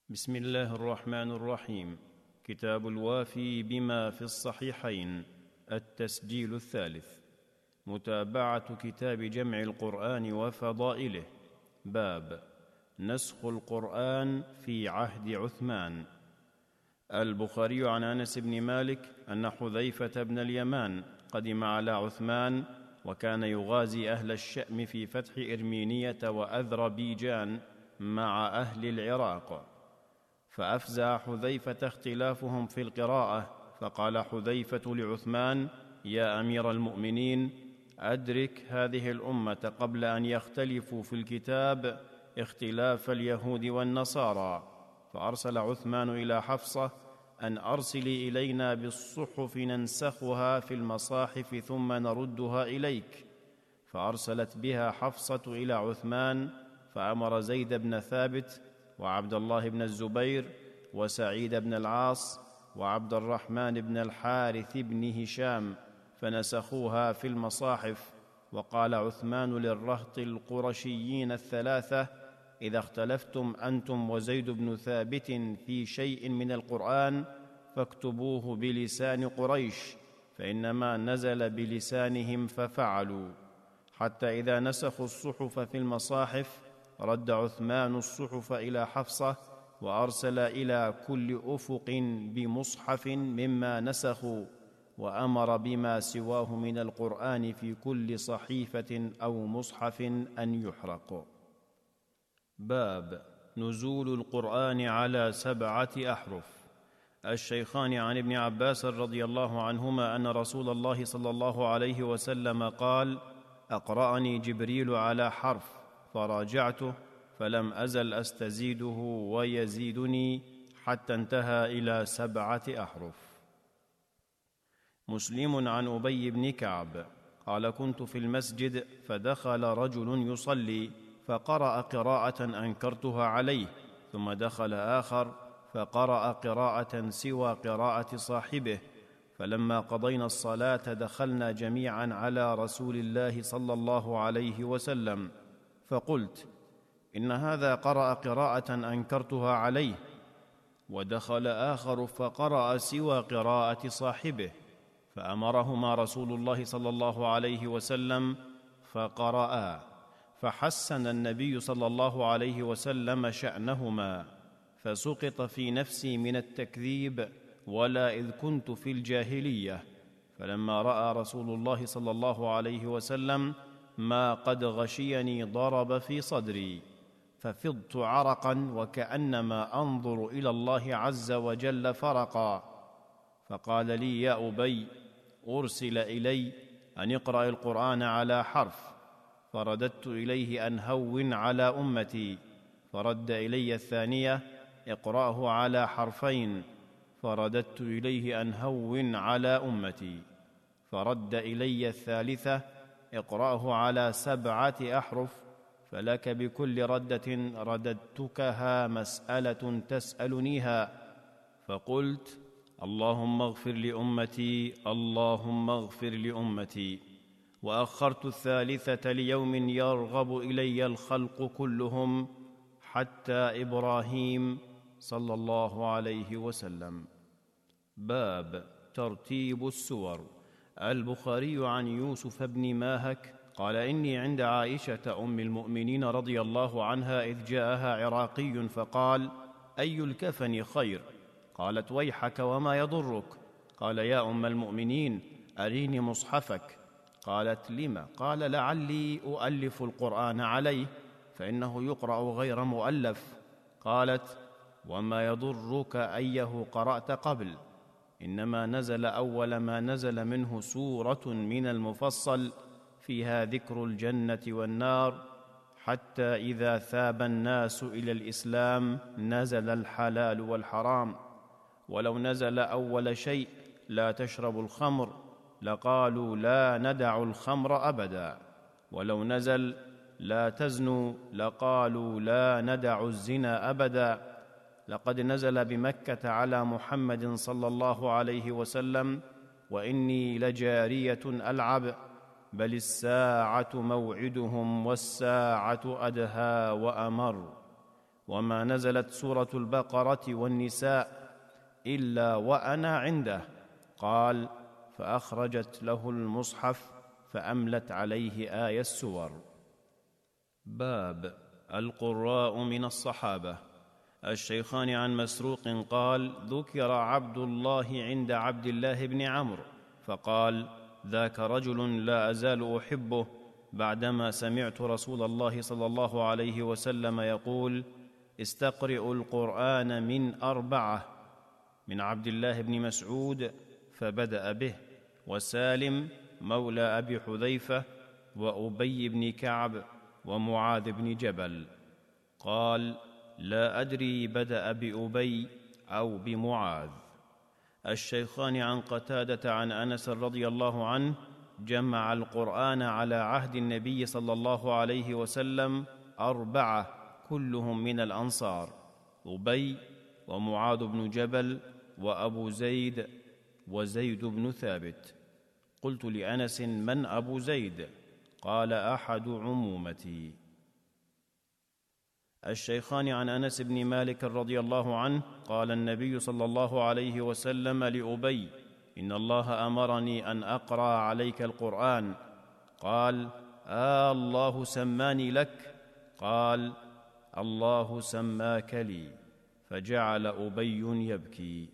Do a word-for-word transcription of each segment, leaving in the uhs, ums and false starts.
بسم الله الرحمن الرحيم. كتاب الوافي بما في الصحيحين، التسجيل الثالث. متابعة كتاب جمع القرآن وفضائله. باب نسخ القرآن في عهد عثمان. البخاري عن أنس بن مالك أن حذيفة بن اليمان قدم على عثمان، وكان يغازي أهل الشأم في فتح إرمينية وأذربيجان مع أهل العراق، فأفزع حذيفة اختلافهم في القراءة، فقال حذيفة لعثمان: يا أمير المؤمنين، أدرك هذه الأمة قبل أن يختلفوا في الكتاب اختلاف اليهود والنصارى. فأرسل عثمان إلى حفصة أن أرسلي إلينا بالصحف ننسخها في المصاحف ثم نردها إليك. فأرسلت بها حفصة إلى عثمان، فأمر زيد بن ثابت وعبد الله بن الزبير وسعيد بن العاص وعبد الرحمن بن الحارث بن هشام فنسخوها في المصاحف. وقال عثمان للرهط القرشيين الثلاثة: إذا اختلفتم أنتم وزيد بن ثابت في شيء من القرآن فاكتبوه بلسان قريش، فإنما نزل بلسانهم ففعلوا. حتى إذا نسخوا الصحف في المصاحف رد عثمان الصحف إلى حفصة، وأرسل إلى كل أفق بمصحف مما نسخوا، وأمر بما سواه من القرآن في كل صحيفة أو مصحف أن يحرق. باب نزول القرآن على سبعة أحرف. الشيخان عن ابن عباس رضي الله عنهما أن رسول الله صلى الله عليه وسلم قال: أقرأني جبريل على حرف فراجعته فلم أزل أستزيده ويزيدني حتى انتهى إلى سبعة أحرف. مسلم عن أبي بن كعب قال: كنت في المسجد فدخل رجل يصلي فقرأ قراءة أنكرتها عليه، ثم دخل آخر فقرأ قراءة سوى قراءة صاحبه، فلما قضينا الصلاة دخلنا جميعا على رسول الله صلى الله عليه وسلم، فقلت: إن هذا قرأ قراءة أنكرتها عليه. ودخل آخر فقرأ سوى قراءة صاحبه، فأمرهما رسول الله صلى الله عليه وسلم فقرأا، فحسن النبي صلى الله عليه وسلم شأنهما، فسقط في نفسي من التكذيب ولا إذ كنت في الجاهلية. فلما رأى رسول الله صلى الله عليه وسلم ما قد غشيني ضرب في صدري، ففضت عرقا وكأنما أنظر إلى الله عز وجل فرقا. فقال لي: يا أبي، أرسل إلي أن اقرأ القرآن على حرف، فرددت إليه أن هون على أمتي، فرد إلي الثانية: اقرأه على حرفين، فرددت إليه أن هون على أمتي، فرد إلي الثالثة: اقرأه على سبعة أحرف، فلك بكل ردة رددتكها مسألة تسألنيها. فقلت: اللهم اغفر لأمتي، اللهم اغفر لأمتي. وأخرت الثالثة ليوم يرغب إلي الخلق كلهم، حتى إبراهيم صلى الله عليه وسلم. باب ترتيب السور. البخاري عن يوسف بن ماهك قال: إني عند عائشة أم المؤمنين رضي الله عنها إذ جاءها عراقي فقال: أي الكفن خير؟ قالت: ويحك وما يضرك؟ قال: يا أم المؤمنين، أريني مصحفك. قالت: لم؟ قال: لعلي أؤلف القرآن عليه، فإنه يقرأ غير مؤلف. قالت: وما يضرك أيه قرأت قبل؟ إنما نزل أول ما نزل منه سورة من المفصل فيها ذكر الجنة والنار، حتى إذا ثاب الناس إلى الإسلام نزل الحلال والحرام. ولو نزل أول شيء لا تشربوا الخمر لقالوا لا ندع الخمر أبدا، ولو نزل لا تزنوا لقالوا لا ندع الزنا أبدا. لقد نزل بمكة على محمد صلى الله عليه وسلم: وإني لجارية ألعب، بل الساعة موعدهم والساعة أدهى وأمر. وما نزلت سورة البقرة والنساء إلا وأنا عنده. قال: فأخرجت له المصحف فأملت عليه آي السور. باب القراء من الصحابة. الشيخان عن مسروق قال: ذكر عبد الله عند عبد الله بن عمرو فقال: ذاك رجل لا أزال أحبه بعدما سمعت رسول الله صلى الله عليه وسلم يقول: استقرئوا القرآن من أربعة، من عبد الله بن مسعود فبدأ به، وسالم مولى أبي حذيفة، وأبي بن كعب، ومعاذ بن جبل. قال: لا أدري بدأ بأبي أو بمعاذ. الشيخان عن قتادة عن أنس رضي الله عنه جمع القرآن على عهد النبي صلى الله عليه وسلم أربعة كلهم من الأنصار: أبي، ومعاذ بن جبل، وأبو زيد، وزيد بن ثابت. قلت لأنس: من أبو زيد؟ قال: أحد عمومتي. الشيخان عن أنس بن مالك رضي الله عنه قال النبي صلى الله عليه وسلم لأبي: إن الله أمرني أن أقرأ عليك القرآن. قال: آه الله سماني لك؟ قال: الله سماك لي. فجعل أبي يبكي.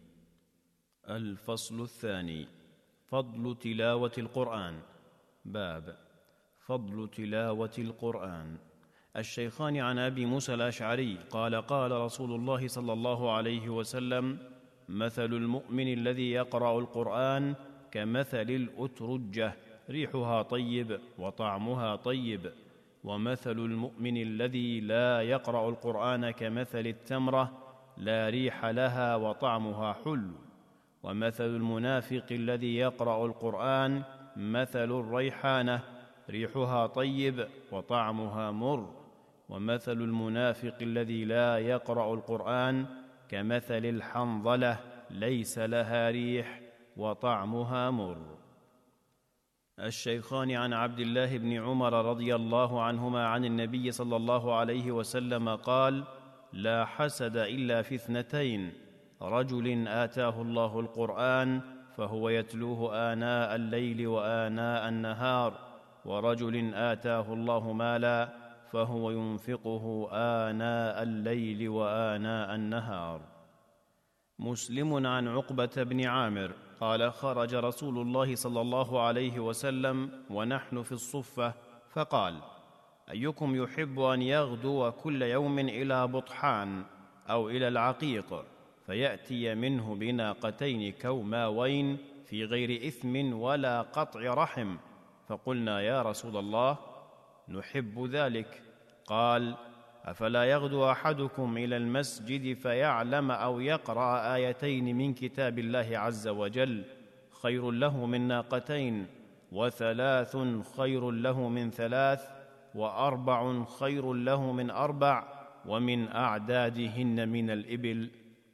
الفصل الثاني: فضل تلاوة القرآن. باب فضل تلاوة القرآن. الشيخان عن أبي موسى الأشعري قال: قال رسول الله صلى الله عليه وسلم: مثل المؤمن الذي يقرأ القرآن كمثل الأترجة، ريحها طيب وطعمها طيب. ومثل المؤمن الذي لا يقرأ القرآن كمثل التمرة، لا ريح لها وطعمها حلو. ومثل المنافق الذي يقرأ القرآن مثل الريحانة، ريحها طيب وطعمها مر. ومثل المنافق الذي لا يقرأ القرآن كمثل الحنظلة، ليس لها ريح وطعمها مر. الشيخان عن عبد الله بن عمر رضي الله عنهما عن النبي صلى الله عليه وسلم قال: لا حسد إلا في اثنتين: رجل آتاه الله القرآن فهو يتلوه آناء الليل وآناء النهار، ورجل آتاه الله مالا فهو ينفقه آناء الليل وآناء النهار. مسلم عن عقبة بن عامر قال: خرج رسول الله صلى الله عليه وسلم ونحن في الصفة فقال: أيكم يحب أن يغدو كل يوم إلى بطحان أو إلى العقيق فيأتي منه بناقتين كوماوين في غير إثم ولا قطع رحم؟ فقلنا: يا رسول الله، نحب ذلك. قال: أفلا يغدو أحدكم إلى المسجد فيعلم أو يقرأ آيتين من كتاب الله عز وجل خير له من ناقتين، وثلاث خير له من ثلاث، وأربع خير له من أربع، ومن أعدادهن من الإبل.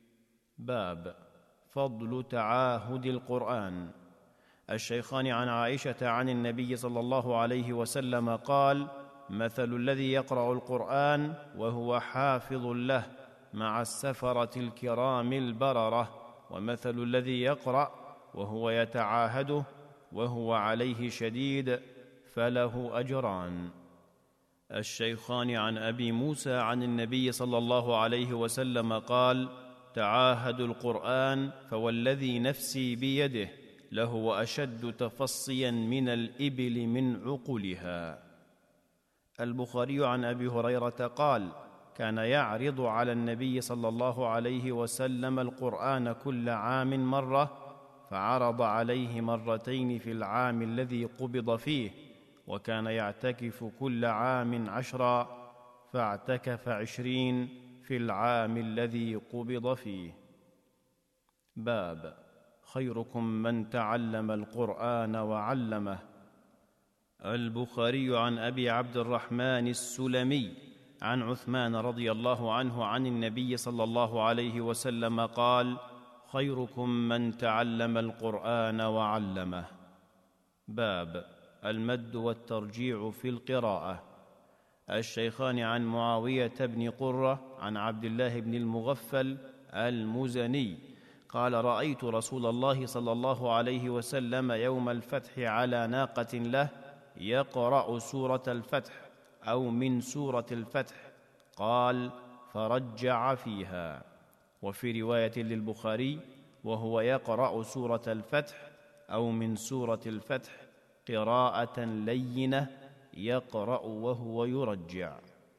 باب فضل تعاهد القرآن. الشيخان عن عائشة عن النبي صلى الله عليه وسلم قال: مثل الذي يقرأ القرآن وهو حافظ له مع السفرة الكرام البررة، ومثل الذي يقرأ وهو يتعاهده وهو عليه شديد فله أجران. الشيخان عن أبي موسى عن النبي صلى الله عليه وسلم قال: تعاهدوا القرآن فوالذي نفسي بيده لهو أشد تفصيا من الإبل من عقلها. البخاري عن أبي هريرة قال: كان يعرض على النبي صلى الله عليه وسلم القرآن كل عام مرة، فعرض عليه مرتين في العام الذي قبض فيه، وكان يعتكف كل عام عشرا، فاعتكف عشرين في العام الذي قبض فيه. باب خيركم من تعلم القرآن وعلمه. البخاري عن أبي عبد الرحمن السلمي عن عثمان رضي الله عنه عن النبي صلى الله عليه وسلم قال: خيركم من تعلم القرآن وعلمه. باب المد والترجيع في القراءة. الشيخان عن معاوية بن قرة عن عبد الله بن المغفل المزني قال: رأيت رسول الله صلى الله عليه وسلم يوم الفتح على ناقة له يقرأ سورة الفتح أو من سورة الفتح، قال: فرجع فيها. وفي رواية للبخاري: وهو يقرأ سورة الفتح أو من سورة الفتح قراءة لينة يقرأ وهو يرجع.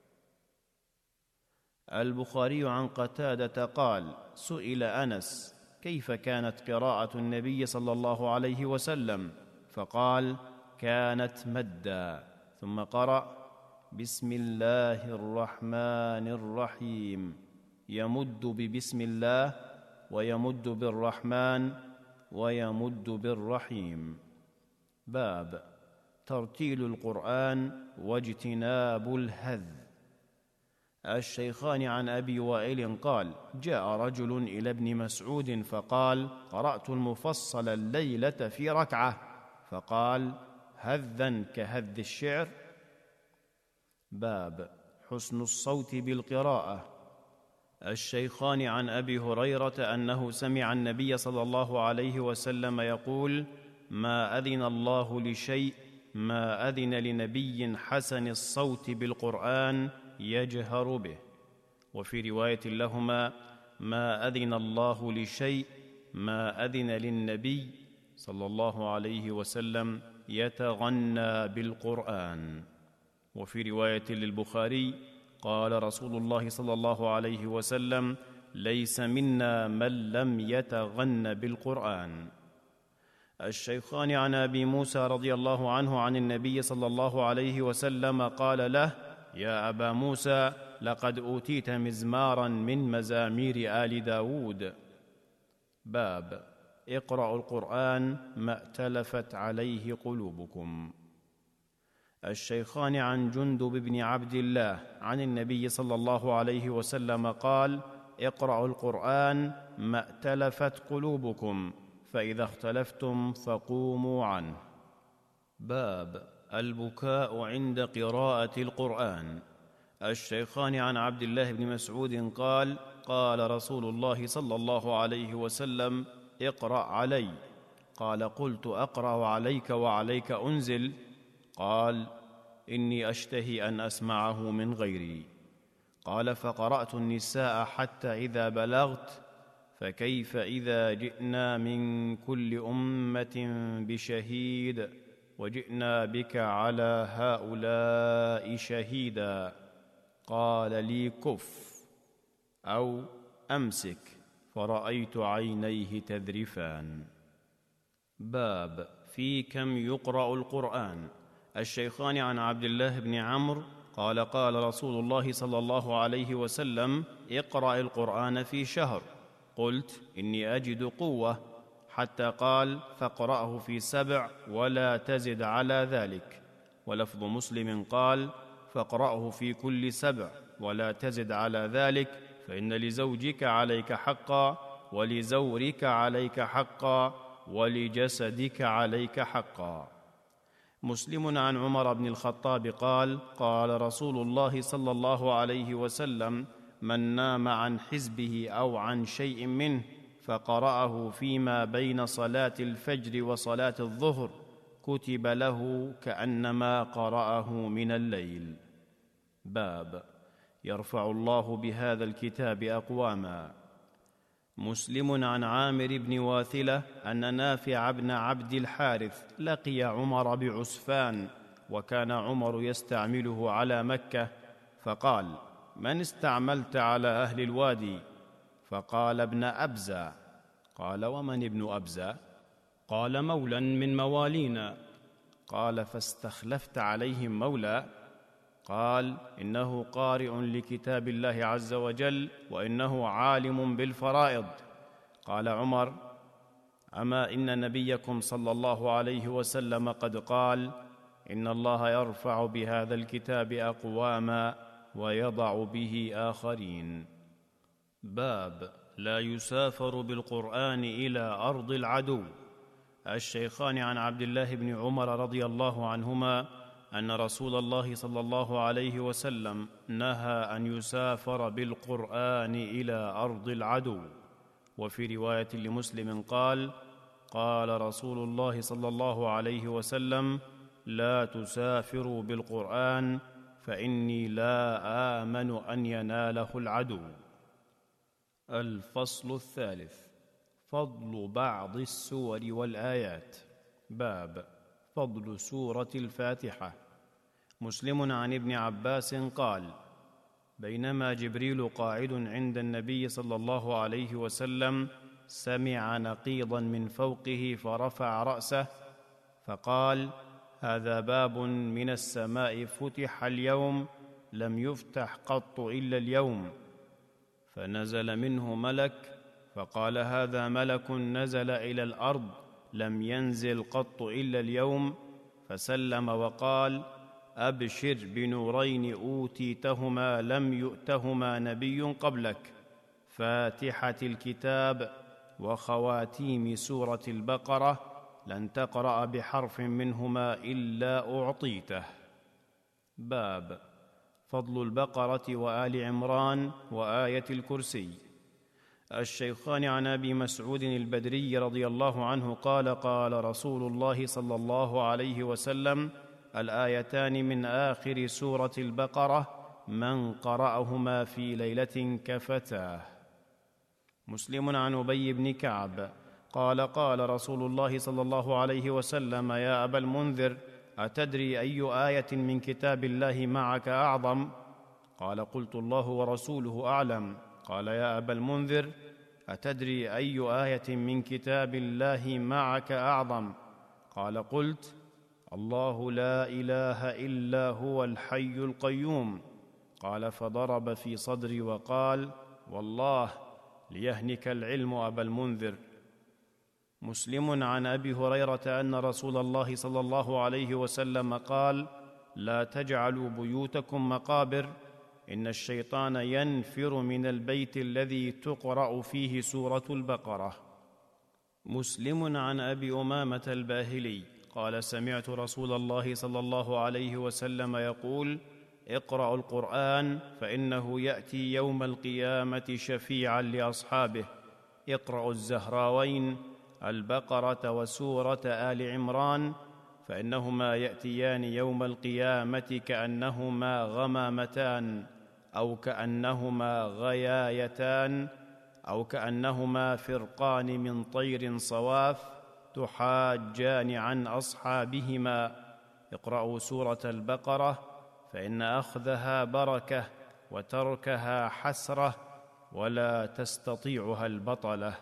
البخاري عن قتادة قال: سئل أنس: كيف كانت قراءة النبي صلى الله عليه وسلم؟ فقال: كانت مدا، ثم قرأ: بسم الله الرحمن الرحيم، يمد ببسم الله ويمد بالرحمن ويمد بالرحيم. باب ترتيل القرآن واجتناب الهذ. الشيخان عن أبي وائل قال: جاء رجل إلى ابن مسعود فقال: قرأت المفصل الليلة في ركعة، فقال: هذا كهذ الشعر. باب حسن الصوت بالقراءة. الشيخان عن أبي هريرة أنه سمع النبي صلى الله عليه وسلم يقول: ما أذن الله لشيء ما أذن لنبي حسن الصوت بالقرآن يجهر به. وفي رواية لهما: ما أذن الله لشيء ما أذن للنبي صلى الله عليه وسلم يتغنى بالقرآن. وفي رواية للبخاري: قال رسول الله صلى الله عليه وسلم: ليس منا من لم يتغن بالقرآن. الشيخان عن أبي موسى رضي الله عنه عن النبي صلى الله عليه وسلم قال له: يا أبا موسى، لقد أوتيت مزمارا من مزامير آل داود. باب اقرأوا القرآن ما ائتلفت عليه قلوبكم. الشيخان عن جندب بن عبد الله عن النبي صلى الله عليه وسلم قال: اقرأوا القرآن ما ائتلفت قلوبكم، فإذا اختلفتم فقوموا عنه. باب البكاء عند قراءة القرآن. الشيخان عن عبد الله بن مسعود قال: قال رسول الله صلى الله عليه وسلم: اقرأ علي. قال: قلت: أقرأ عليك وعليك أنزل؟ قال: إني أشتهي أن أسمعه من غيري. قال: فقرأت النساء حتى إذا بلغت: فكيف إذا جئنا من كل أمة بشهيد وجئنا بك على هؤلاء شهيدا. قال لي: كف أو أمسك، فرأيت عينيه تذرفان. باب في كم يقرأ القرآن. الشيخان عن عبد الله بن عمرو قال: قال رسول الله صلى الله عليه وسلم: اقرأ القرآن في شهر. قلت: إني أجد قوة. حتى قال: فاقرأه في سبع ولا تزد على ذلك. ولفظ مسلم قال: فاقرأه في كل سبع ولا تزد على ذلك، فإن لزوجك عليك حقا، ولزورك عليك حقا، ولجسدك عليك حقا. مسلم عن عمر بن الخطاب قال: قال رسول الله صلى الله عليه وسلم: من نام عن حزبه أو عن شيء منه فقرأه فيما بين صلاة الفجر وصلاة الظهر كتب له كأنما قرأه من الليل. باب يرفع الله بهذا الكتاب أقواما. مسلم عن عامر بن واثلة أن نافع بن عبد الحارث لقي عمر بعسفان، وكان عمر يستعمله على مكة، فقال: من استعملت على أهل الوادي؟ فقال: ابن أبزة. قال: ومن ابن أبزة؟ قال: مولى من موالينا. قال: فاستخلفت عليهم مولى؟ قال: إنه قارئ لكتاب الله عز وجل، وإنه عالم بالفرائض. قال عمر: أما إن نبيكم صلى الله عليه وسلم قد قال: إن الله يرفع بهذا الكتاب أقواما ويضع به آخرين. باب لا يسافر بالقرآن إلى أرض العدو. الشيخان عن عبد الله بن عمر رضي الله عنهما ان رسول الله صلى الله عليه وسلم نهى ان يسافر بالقران الى ارض العدو. وفي روايه لمسلم قال: قال رسول الله صلى الله عليه وسلم: لا تسافروا بالقران فاني لا امن ان يناله العدو. الفصل الثالث: فضل بعض السور والايات. باب فضل سوره الفاتحه. مسلم عن ابن عباس قال: بينما جبريل قاعد عند النبي صلى الله عليه وسلم سمع نقيضا من فوقه فرفع راسه فقال: هذا باب من السماء فتح اليوم لم يفتح قط الا اليوم. فنزل منه ملك فقال: هذا ملك نزل الى الارض لم ينزل قط الا اليوم. فسلم وقال: ابشر بنورين اوتيتهما لم يؤتهما نبي قبلك، فاتحه الكتاب وخواتيم سوره البقره، لن تقرا بحرف منهما الا اعطيته. باب فضل البقره وال عمران وايه الكرسي. الشيخان عن ابي مسعود البدري رضي الله عنه قال: قال رسول الله صلى الله عليه وسلم: الايتان من اخر سوره البقره من قراهما في ليله كفتاه. مسلم عن ابي بن كعب قال: قال رسول الله صلى الله عليه وسلم: يا ابا المنذر، اتدري اي ايه من كتاب الله معك اعظم؟ قال: قلت: الله ورسوله اعلم. قال: يا ابا المنذر، اتدري اي ايه من كتاب الله معك اعظم؟ قال: قلت: الله لا اله الا هو الحي القيوم. قال: فضرب في صدري وقال: والله ليهنك العلم ابا المنذر. مسلم عن ابي هريره ان رسول الله صلى الله عليه وسلم قال: لا تجعلوا بيوتكم مقابر، ان الشيطان ينفر من البيت الذي تقرا فيه سوره البقره. مسلم عن ابي امامه الباهلي قال: سمعت رسول الله صلى الله عليه وسلم يقول: اقرأوا القرآن فإنه يأتي يوم القيامة شفيعا لأصحابه. اقرأوا الزهراوين البقرة وسورة آل عمران فإنهما يأتيان يوم القيامة كأنهما غمامتان أو كأنهما غيايتان أو كأنهما فرقان من طير صواف تحاجان عن أصحابهما. اقرأوا سورة البقرة فإن أخذها بركة وتركها حسرة ولا تستطيعها البطلة.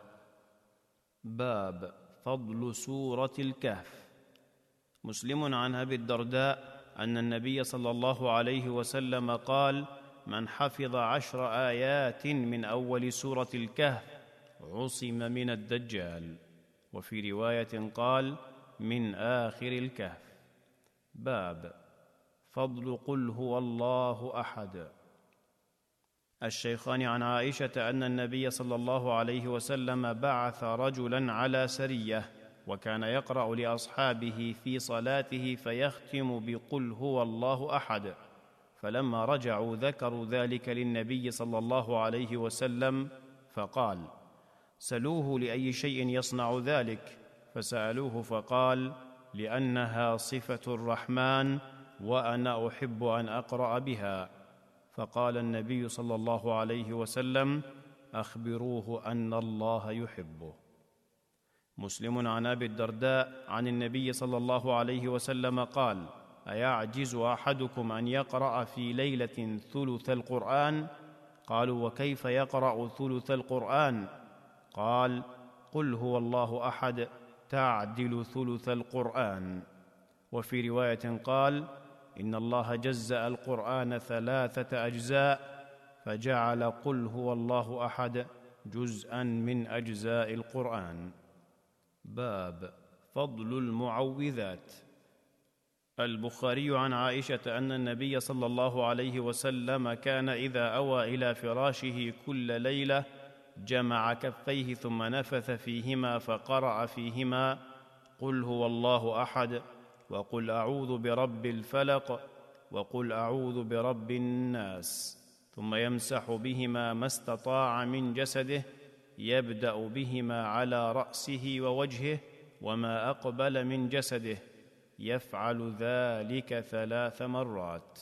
باب فضل سورة الكهف. مسلم عن أبي الدرداء أن النبي صلى الله عليه وسلم قال: من حفظ عشر آيات من أول سورة الكهف عصم من الدجال. وفي رواية قال: من آخر الكهف. باب فضل قل هو الله أحد. الشيخان عن عائشة أن النبي صلى الله عليه وسلم بعث رجلا على سرية، وكان يقرأ لأصحابه في صلاته فيختم بقل هو الله أحد. فلما رجعوا ذكروا ذلك للنبي صلى الله عليه وسلم فقال: سلوه لأي شيء يصنع ذلك. فسألوه فقال: لأنها صفة الرحمن وأنا أحب أن أقرأ بها. فقال النبي صلى الله عليه وسلم: أخبروه أن الله يحبه. مسلم عن أبي الدرداء عن النبي صلى الله عليه وسلم قال: أيعجز أحدكم أن يقرأ في ليلة ثلث القرآن؟ قالوا: وكيف يقرأ ثلث القرآن؟ قال: قل هو الله أحد تعدل ثلث القرآن. وفي رواية قال: إن الله جزأ القرآن ثلاثة أجزاء فجعل قل هو الله أحد جزءا من أجزاء القرآن. باب فضل المعوذات. البخاري عن عائشة أن النبي صلى الله عليه وسلم كان إذا أوى إلى فراشه كل ليلة جمع كفيه ثم نفث فيهما فقرأ فيهما قل هو الله أحد وقل أعوذ برب الفلق وقل أعوذ برب الناس، ثم يمسح بهما ما استطاع من جسده، يبدأ بهما على رأسه ووجهه وما أقبل من جسده، يفعل ذلك ثلاث مرات.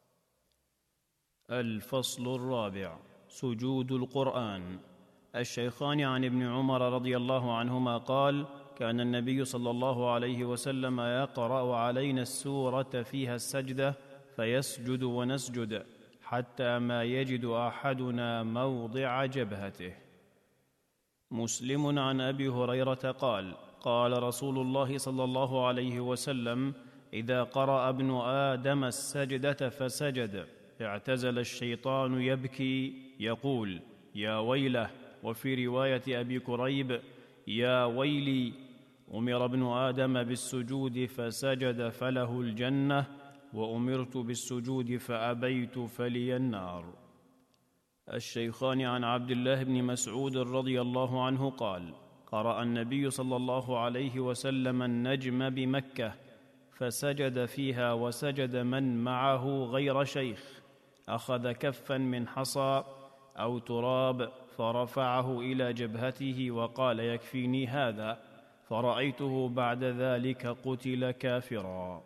الفصل الرابع: سجود القرآن. الشيخان عن ابن عمر رضي الله عنهما قال: كان النبي صلى الله عليه وسلم يقرأ علينا السورة فيها السجدة فيسجد ونسجد حتى ما يجد أحدنا موضع جبهته. مسلم عن أبي هريرة قال: قال رسول الله صلى الله عليه وسلم: إذا قرأ ابن آدم السجدة فسجد اعتزل الشيطان يبكي يقول: يا ويله. وفي رواية أبي كريب: يا ويلي. أمر ابن آدم بالسجود فسجد فله الجنة، وأمرت بالسجود فأبيت فلي النار. الشيخان عن عبد الله بن مسعود رضي الله عنه قال: قرأ النبي صلى الله عليه وسلم النجم بمكة فسجد فيها وسجد من معه غير شيخ، أخذ كفا من حصى أو تراب فرفعه إلى جبهته وقال: يكفيني هذا، فرأيته بعد ذلك قتل كافرا.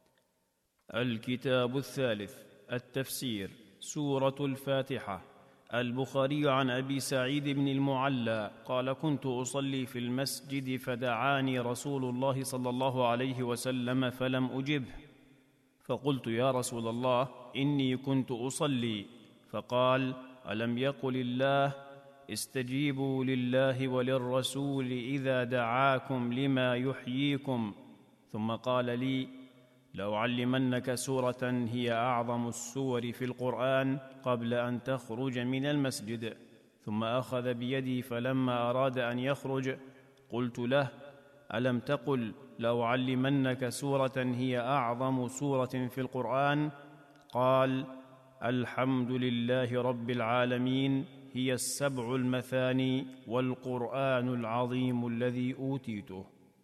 الكتاب الثالث: التفسير. سورة الفاتحة. البخاري عن أبي سعيد بن المعلى قال: كنت أصلي في المسجد فدعاني رسول الله صلى الله عليه وسلم فلم أجبه، فقلت: يا رسول الله، إني كنت أصلي. فقال: ألم يقل الله: استجيبوا لله وللرسول إذا دعاكم لما يحييكم؟ ثم قال لي: لأعلمنك سورة هي أعظم السور في القرآن قبل أن تخرج من المسجد. ثم أخذ بيدي فلما أراد أن يخرج قلت له: ألم تقل لأعلمنك سورة هي أعظم سورة في القرآن؟ قال: الحمد لله رب العالمين، هي السبع المثاني والقرآن العظيم الذي أوتيته.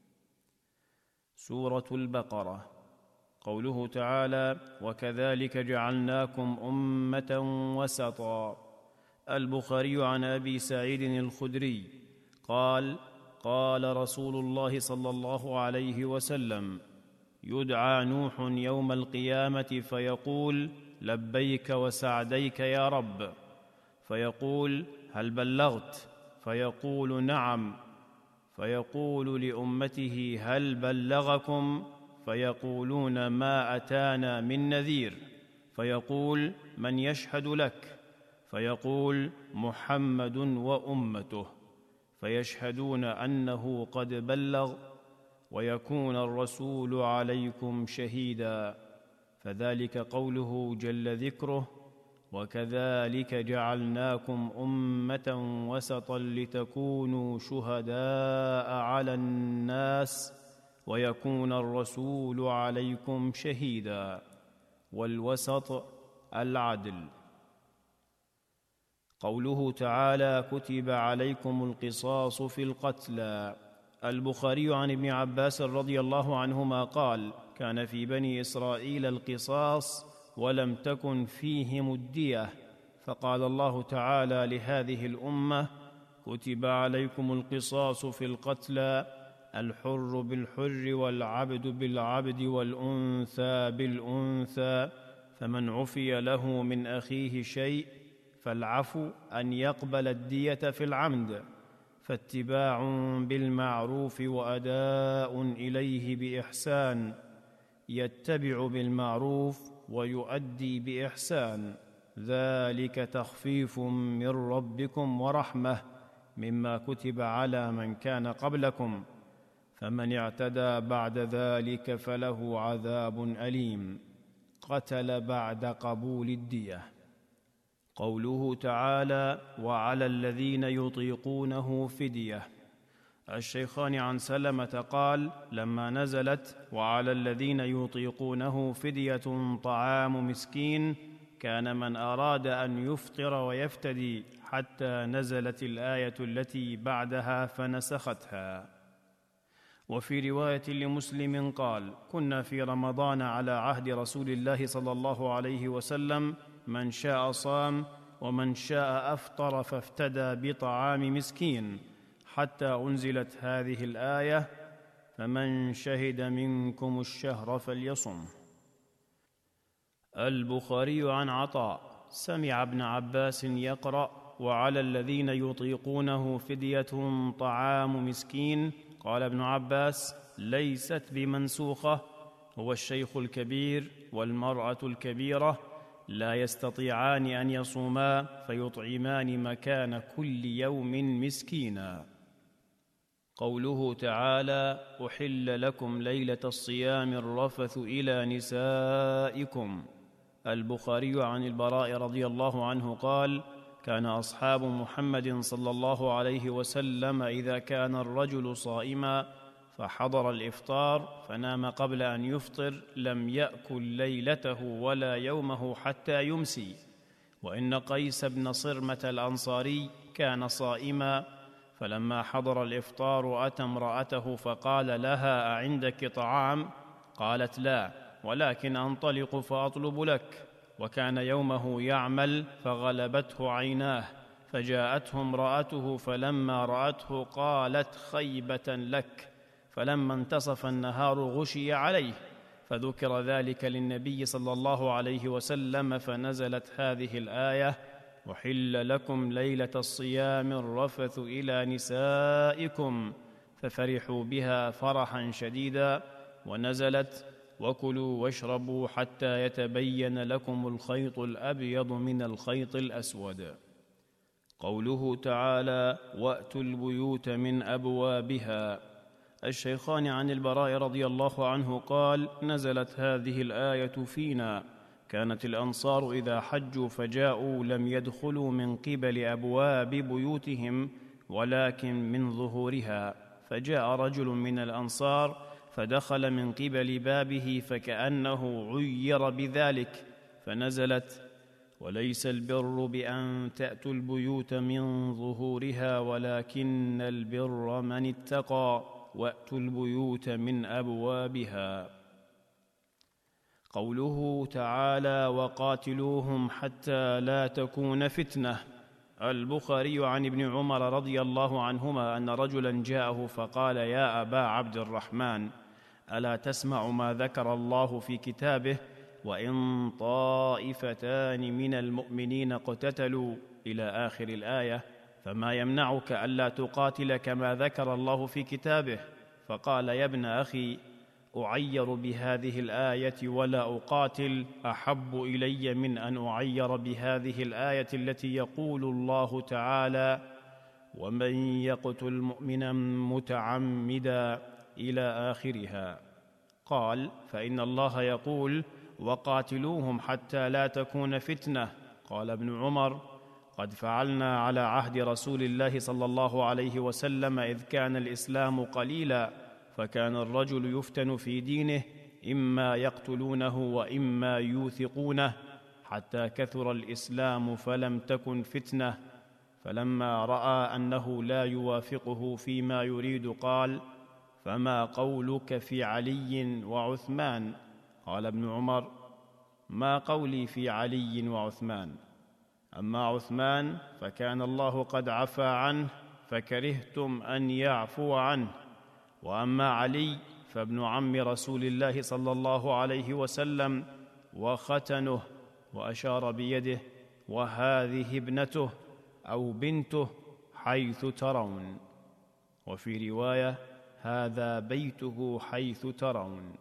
سورة البقرة. قوله تعالى: وكذلك جعلناكم أمة وسطا. البخاري عن أبي سعيد الخدري قال: قال رسول الله صلى الله عليه وسلم: يدعى نوح يوم القيامة فيقول: لبيك وسعديك يا رب، فيقول: هل بلغت؟ فيقول: نعم. فيقول لأمته: هل بلغكم؟ فيقولون: ما أتانا من نذير. فيقول: من يشهد لك؟ فيقول: محمد وأمته. فيشهدون أنه قد بلغ، ويكون الرسول عليكم شهيدا. فذلك قوله جل ذكره: وكذلك جعلناكم أمة وسطا لتكونوا شهداء على الناس ويكون الرسول عليكم شهيدا. والوسط العدل. قوله تعالى: كتب عليكم القصاص في القتلى. البخاري عن ابن عباس رضي الله عنهما قال: كان في بني إسرائيل القصاص ولم تكن فيهم الدية، فقال الله تعالى لهذه الأمة: كتب عليكم القصاص في القتلى، الحر بالحر والعبد بالعبد والأنثى بالأنثى، فمن عفي له من أخيه شيء فالعفو أن يقبل الدية في العمد، فاتباع بالمعروف وأداء إليه بإحسان، يتبع بالمعروف ويؤدي بإحسان، ذلك تخفيف من ربكم ورحمة مما كتب على من كان قبلكم، فمن اعتدى بعد ذلك فله عذاب أليم. قتل بعد قبول الدية. قوله تعالى: وعلى الذين يطيقونه فدية. الشيخان عن سلمة قال: لما نزلت وعلى الذين يطيقونه فدية طعام مسكين، كان من أراد أن يفطر ويفتدي حتى نزلت الآية التي بعدها فنسختها. وفي رواية لمسلم قال: كنا في رمضان على عهد رسول الله صلى الله عليه وسلم، من شاء صام ومن شاء أفطر فافتدى بطعام مسكين، حتى أنزلت هذه الآية: فمن شهد منكم الشهر فليصم. البخاري عن عطاء: سمع ابن عباس يقرأ: وعلى الذين يطيقونه فدية طعام مسكين. قال ابن عباس: ليست بمنسوخة، هو الشيخ الكبير والمرأة الكبيرة لا يستطيعان أن يصوما فيطعمان مكان كل يوم مسكينا. قوله تعالى: أحل لكم ليلة الصيام الرفث إلى نسائكم. البخاري عن البراء رضي الله عنه قال: كان أصحاب محمد صلى الله عليه وسلم إذا كان الرجل صائما فحضر الإفطار فنام قبل أن يفطر لم يأكل ليلته ولا يومه حتى يمسي. وإن قيس بن صرمة الأنصاري كان صائما، فلما حضر الإفطار أتى امرأته فقال لها: أعندك طعام؟ قالت: لا، ولكن أنطلق فأطلب لك. وكان يومه يعمل فغلبته عيناه، فجاءته امرأته فلما رأته قالت: خيبة لك. فلما انتصف النهار غشي عليه، فذكر ذلك للنبي صلى الله عليه وسلم، فنزلت هذه الآية: أحل لكم ليلة الصيام الرفث إلى نسائكم، ففرحوا بها فرحا شديدا، ونزلت: وكلوا واشربوا حتى يتبين لكم الخيط الأبيض من الخيط الأسود. قوله تعالى: وأتوا البيوت من أبوابها. الشيخان عن البراء رضي الله عنه قال: نزلت هذه الآية فينا، كانت الأنصار إذا حجوا فجاءوا لم يدخلوا من قبل أبواب بيوتهم ولكن من ظهورها، فجاء رجل من الأنصار فدخل من قبل بابه فكأنه عير بذلك، فنزلت: وليس البر بأن تأتوا البيوت من ظهورها ولكن البر من اتقى، وأتوا البيوت من أبوابها. قوله تعالى: وقاتلوهم حتى لا تكون فتنة. البخاري عن ابن عمر رضي الله عنهما أن رجلا جاءه فقال: يا أبا عبد الرحمن، ألا تسمع ما ذكر الله في كتابه: وإن طائفتان من المؤمنين اقتتلوا إلى آخر الآية، فما يمنعك ألا تقاتل كما ذكر الله في كتابه؟ فقال: يا ابن أخي، أعير بهذه الآية ولا أقاتل أحب إلي من أن أعير بهذه الآية التي يقول الله تعالى: ومن يقتل مؤمنا متعمدا إلى آخرها. قال: فإن الله يقول: وقاتلوهم حتى لا تكون فتنة. قال ابن عمر: قد فعلنا على عهد رسول الله صلى الله عليه وسلم إذ كان الإسلام قليلا، فكان الرجل يفتن في دينه، إما يقتلونه وإما يوثقونه، حتى كثر الإسلام فلم تكن فتنة. فلما رأى أنه لا يوافقه فيما يريد قال: فما قولك في علي وعثمان؟ قال ابن عمر: ما قولي في علي وعثمان؟ أما عثمان فكان الله قد عفى عنه فكرهتم أن يعفو عنه، وأما علي فابن عم رسول الله صلى الله عليه وسلم وختنه، وأشار بيده: وهذه ابنته أو بنته حيث ترون. وفي رواية: هذا بيته حيث ترون.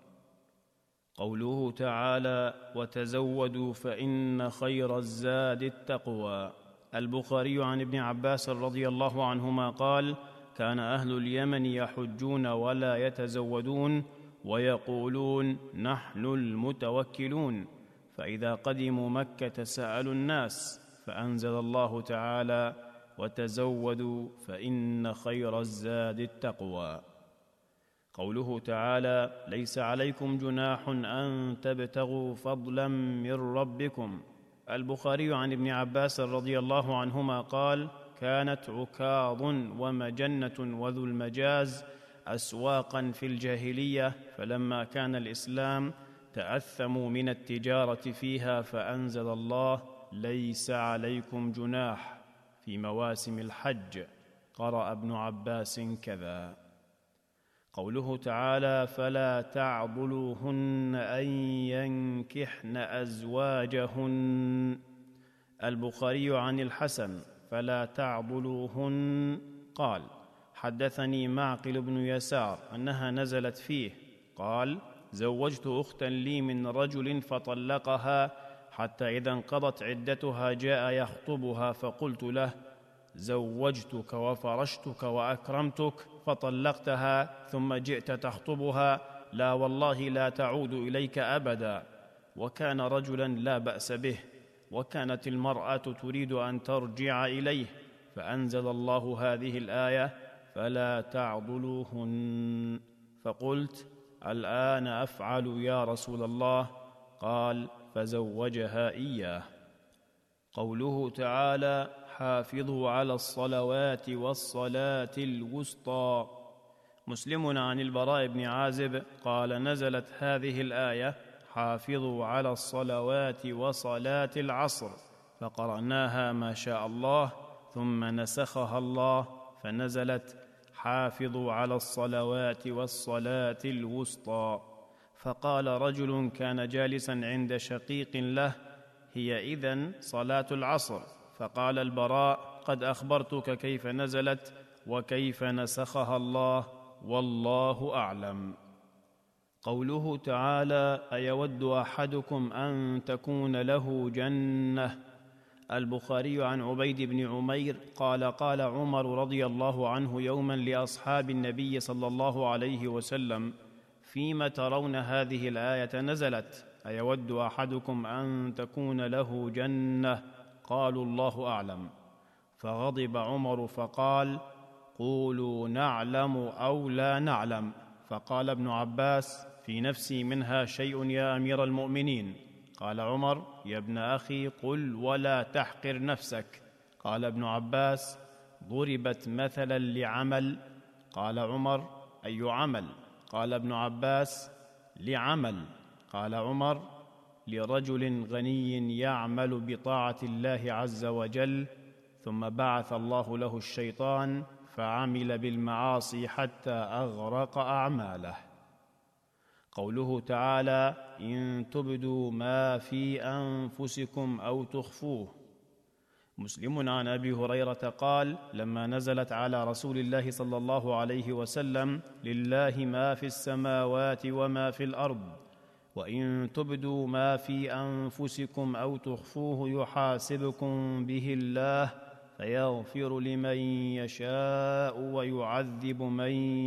قوله تعالى: وتزودوا فإن خير الزاد التقوى. البخاري عن ابن عباس رضي الله عنهما قال: كان أهل اليمن يحجون ولا يتزودون ويقولون: نحن المتوكلون، فإذا قدموا مكة سألوا الناس، فأنزل الله تعالى: وتزودوا فإن خير الزاد التقوى. قوله تعالى: ليس عليكم جناح أن تبتغوا فضلا من ربكم. البخاري عن ابن عباس رضي الله عنهما قال: كانت عكاظ ومجنة وذو المجاز أسواقا في الجاهلية، فلما كان الإسلام تأثموا من التجارة فيها، فأنزل الله: ليس عليكم جناح في مواسم الحج. قرأ ابن عباس كذا. قوله تعالى: فلا تعضلوهن أن ينكحن أزواجهن. البخاري عن الحسن: فلا تعضلوهن. قال: حدثني معقل بن يسار أنها نزلت فيه. قال: زوجت أختا لي من رجل فطلقها، حتى إذا انقضت عدتها جاء يخطبها، فقلت له: زوجتك وفرشتك وأكرمتك فطلقتها ثم جئت تخطبها، لا والله لا تعود إليك أبدا. وكان رجلا لا بأس به، وكانت المرأة تريد أن ترجع إليه، فأنزل الله هذه الآية: فلا تعضلوهن. فقلت: الآن أفعل يا رسول الله. قال: فزوجها إياه. قوله تعالى: حافظوا على الصلوات والصلاة الوسطى. مسلم عن البراء بن عازب قال: نزلت هذه الآية: حافظوا على الصلوات وصلاة العصر، فقرأناها ما شاء الله، ثم نسخها الله فنزلت: حافظوا على الصلوات والصلاة الوسطى. فقال رجل كان جالسا عند شقيق له: هي إذن صلاة العصر. فقال البراء: قد أخبرتك كيف نزلت وكيف نسخها الله، والله أعلم. قوله تعالى: أيود أحدكم أن تكون له جنة. البخاري عن عبيد بن عمير قال: قال عمر رضي الله عنه يوما لأصحاب النبي صلى الله عليه وسلم: فيم ترون هذه الآية نزلت؟ أيود أحدكم أن تكون له جنة؟ قالوا: الله أعلم. فغضب عمر فقال: قولوا نعلم أو لا نعلم. فقال ابن عباس: في نفسي منها شيء يا أمير المؤمنين. قال عمر: يا ابن أخي قل ولا تحقر نفسك. قال ابن عباس: ضربت مثلا لعمل. قال عمر: أي عمل؟ قال ابن عباس: لعمل. قال عمر: لرجل غني يعمل بطاعة الله عز وجل، ثم بعث الله له الشيطان فعمل بالمعاصي حتى أغرق أعماله. قوله تعالى: إن تبدوا ما في أنفسكم أو تخفوه. مسلم عن أبي هريرة قال: لما نزلت على رسول الله صلى الله عليه وسلم: لله ما في السماوات وما في الأرض، وإن تبدوا ما في أنفسكم أو تخفوه يحاسبكم به الله، فيغفر لمن يشاء ويعذب من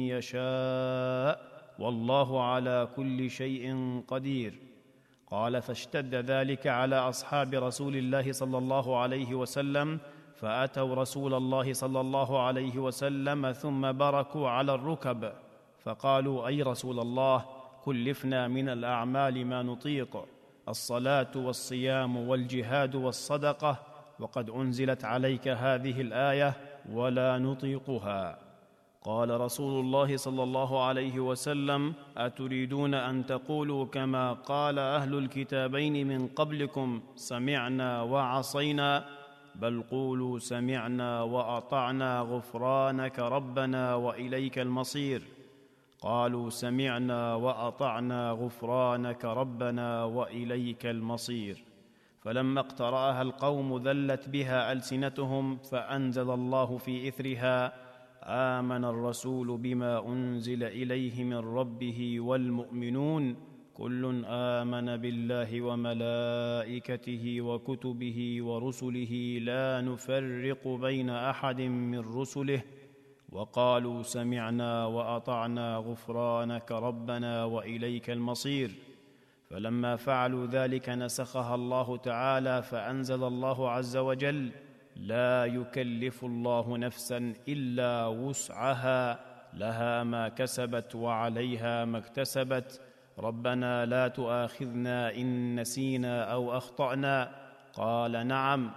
يشاء، والله على كل شيء قدير. قال: فاشتد ذلك على أصحاب رسول الله صلى الله عليه وسلم، فأتوا رسول الله صلى الله عليه وسلم ثم بركوا على الركب، فقالوا: أي رسول الله، كلفنا من الأعمال ما نطيق، الصلاة والصيام والجهاد والصدقة، وقد أنزلت عليك هذه الآية ولا نطيقها. قال رسول الله صلى الله عليه وسلم: أتريدون أن تقولوا كما قال أهل الكتابين من قبلكم: سمعنا وعصينا؟ بل قولوا: سمعنا وأطعنا غفرانك ربنا وإليك المصير. قالوا: سمعنا وأطعنا غفرانك ربنا وإليك المصير. فلما اقترأها القوم ذلت بها ألسنتهم، فأنزل الله في إثرها: آمن الرسول بما أنزل إليه من ربه والمؤمنون كل آمن بالله وملائكته وكتبه ورسله لا نفرق بين أحد من رسله، وقالوا: سمعنا وأطعنا غفرانك ربنا وإليك المصير. فلما فعلوا ذلك نسخها الله تعالى، فأنزل الله عز وجل: لا يكلف الله نفسا إلا وسعها، لها ما كسبت وعليها ما اكتسبت، ربنا لا تؤاخذنا إن نسينا أو أخطأنا. قال: نعم.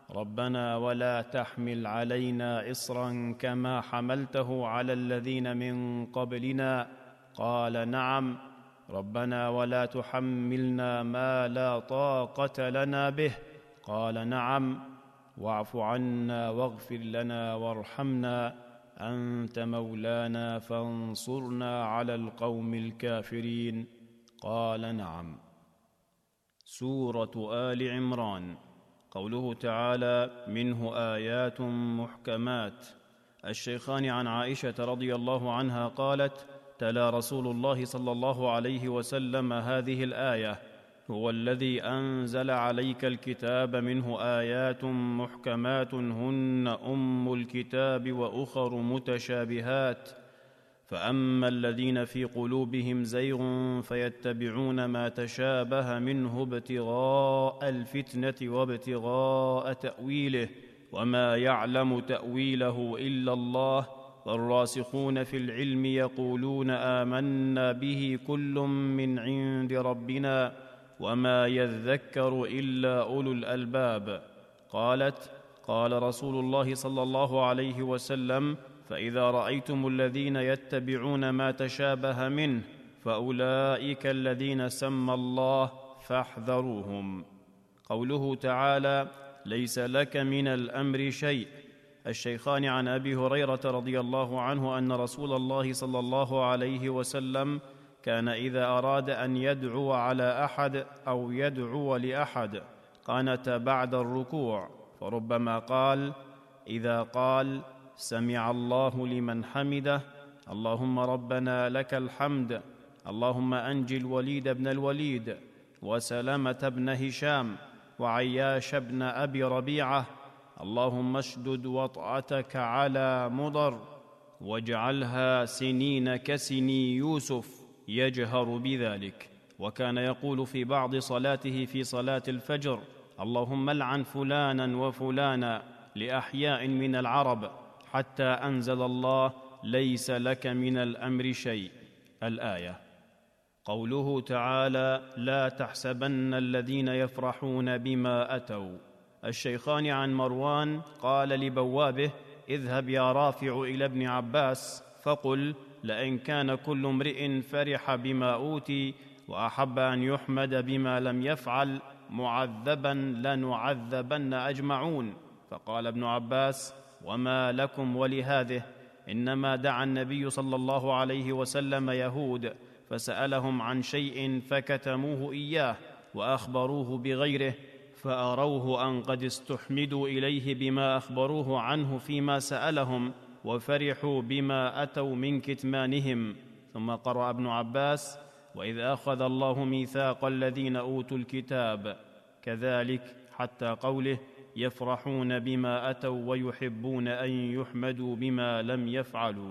ربنا ولا تحمل علينا إصرا كما حملته على الذين من قبلنا قال نعم ربنا ولا تحملنا ما لا طاقة لنا به قال نعم واعف عنا واغفر لنا وارحمنا أنت مولانا فانصرنا على القوم الكافرين قال نعم. سورة آل عمران. قوله تعالى منه آيات محكمات. الشيخان عن عائشة رضي الله عنها قالت تلا رسول الله صلى الله عليه وسلم هذه الآية هو الذي أنزل عليك الكتاب منه آيات محكمات هن أم الكتاب وأخر متشابهات فأما الذين في قلوبهم زيغ فيتبعون ما تشابه منه ابتغاء الفتنة وابتغاء تأويله وما يعلم تأويله إلا الله والراسخون في العلم يقولون آمنا به كل من عند ربنا وما يذكر إلا أولو الألباب. قالت قال رسول الله صلى الله عليه وسلم فإذا رأيتم الذين يتبعون ما تشابه منه فأولئك الذين سمى الله فاحذروهم. قوله تعالى ليس لك من الأمر شيء. الشيخان عن أبي هريرة رضي الله عنه أن رسول الله صلى الله عليه وسلم كان إذا أراد أن يدعو على أحد أو يدعو لأحد قانت بعد الركوع فربما قال إذا قال سمع الله لمن حمده اللهم ربنا لك الحمد اللهم أنجِ الوليد بن الوليد وسلمة بن هشام وعياش بن أبي ربيعة اللهم اشدد وطأتك على مضر واجعلها سنين كسني يوسف يجهر بذلك. وكان يقول في بعض صلاته في صلاة الفجر اللهم لعن فلانا وفلانا لأحياء من العرب حتى أنزل الله ليس لك من الأمر شيء الآية. قوله تعالى لا تحسبن الذين يفرحون بما أتوا. الشيخان عن مروان قال لبوابه اذهب يا رافع إلى ابن عباس فقل لئن كان كل امرئ فرح بما أوتي وأحب أن يحمد بما لم يفعل معذبا لنعذبن أجمعون. فقال ابن عباس وما لكم ولهذه إنما دعا النبي صلى الله عليه وسلم يهود فسألهم عن شيء فكتموه إياه وأخبروه بغيره فأروه أن قد استحمدوا إليه بما أخبروه عنه فيما سألهم وفرحوا بما أتوا من كتمانهم. ثم قرأ ابن عباس وإذ أخذ الله ميثاق الذين أوتوا الكتاب كذلك حتى قوله يفرحون بما أتوا ويحبون أن يحمدوا بما لم يفعلوا.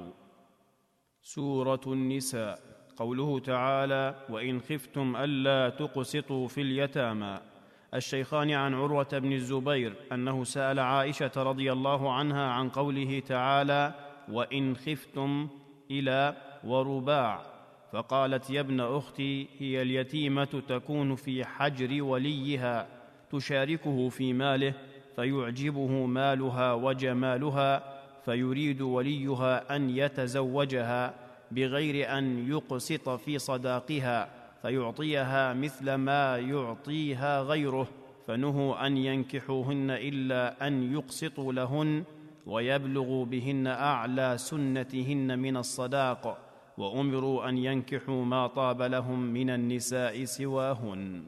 سورة النساء. قوله تعالى وإن خفتم ألا تقسطوا في اليتامى. الشيخان عن عروة بن الزبير أنه سأل عائشة رضي الله عنها عن قوله تعالى وإن خفتم إلى ورباع فقالت يا ابن أختي هي اليتيمة تكون في حجر وليها تشاركه في ماله فيعجبه مالها وجمالها فيريد وليها أن يتزوجها بغير أن يقسط في صداقها فيعطيها مثل ما يعطيها غيره فنهوا أن ينكحوهن إلا أن يقسطوا لهن ويبلغوا بهن أعلى سنتهن من الصداق وأمروا أن ينكحوا ما طاب لهم من النساء سواهن.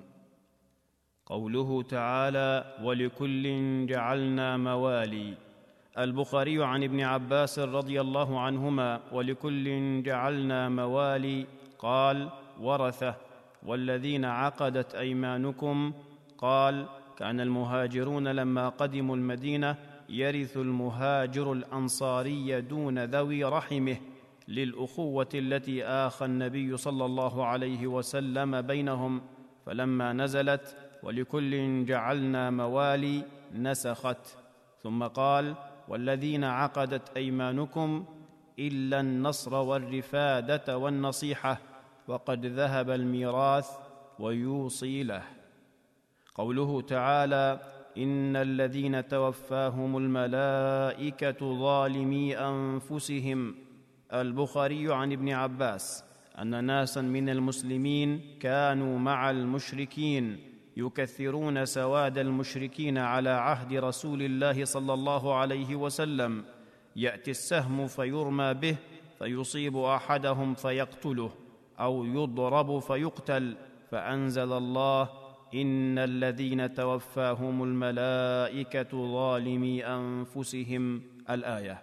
قوله تعالى ولكل جعلنا موالي. البخاري عن ابن عباس رضي الله عنهما ولكل جعلنا موالي قال ورثه والذين عقدت أيمانكم قال كان المهاجرون لما قدموا المدينة يرث المهاجر الأنصاري دون ذوي رحمه للأخوة التي آخى النبي صلى الله عليه وسلم بينهم فلما نزلت ولكل جعلنا موالي نسخت ثم قال والذين عقدت أيمانكم إلا النصر والرفادة والنصيحة وقد ذهب الميراث ويوصي له. قوله تعالى إن الذين توفاهم الملائكة ظالمي أنفسهم. البخاري عن ابن عباس أن ناسا من المسلمين كانوا مع المشركين يكثرون سواد المشركين على عهد رسول الله صلى الله عليه وسلم، يأتي السهم فيرمى به فيصيب أحدهم فيقتله، أو يضرب فيقتل، فأنزل الله: إن الذين توفاهم الملائكة ظالمي أنفسهم. الآية.